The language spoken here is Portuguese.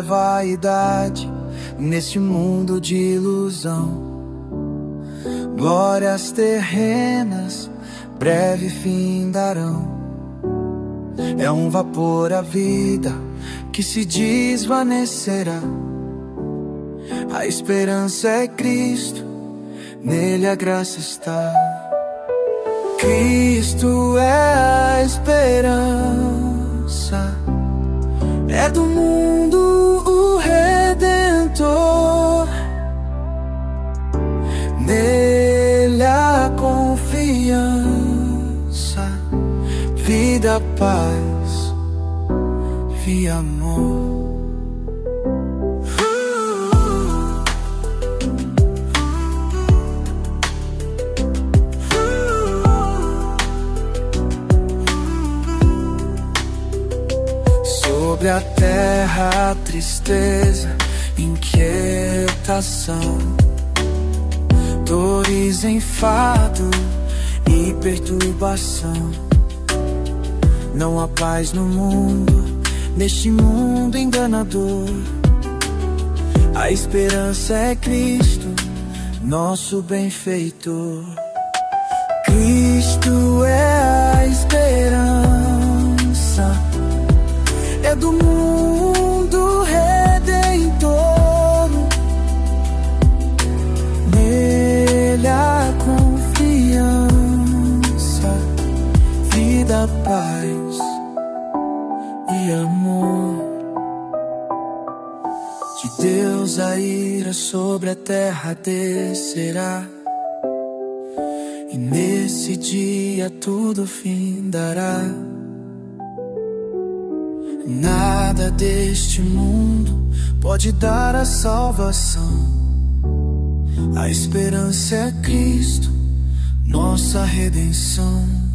é vaidade neste mundo de ilusão. Glórias terrenas breve fim darão. É um vapor a vida que se desvanecerá. A esperança é Cristo, nele a graça está. Cristo é a esperança, é do mundo o Redentor. Nele a confiança, vida, paz e amor. Sobre a terra a tristeza, inquietação, dores, enfado e perturbação. Não há paz no mundo, neste mundo enganador. A esperança é Cristo, nosso benfeitor. Cristo é a esperança, é do mundo Redentor. Nele a confiança, vida, paz e amor. De Deus a ira sobre a terra descerá, e nesse dia tudo findará. Nada deste mundo pode dar a salvação. A esperança é Cristo, nossa redenção.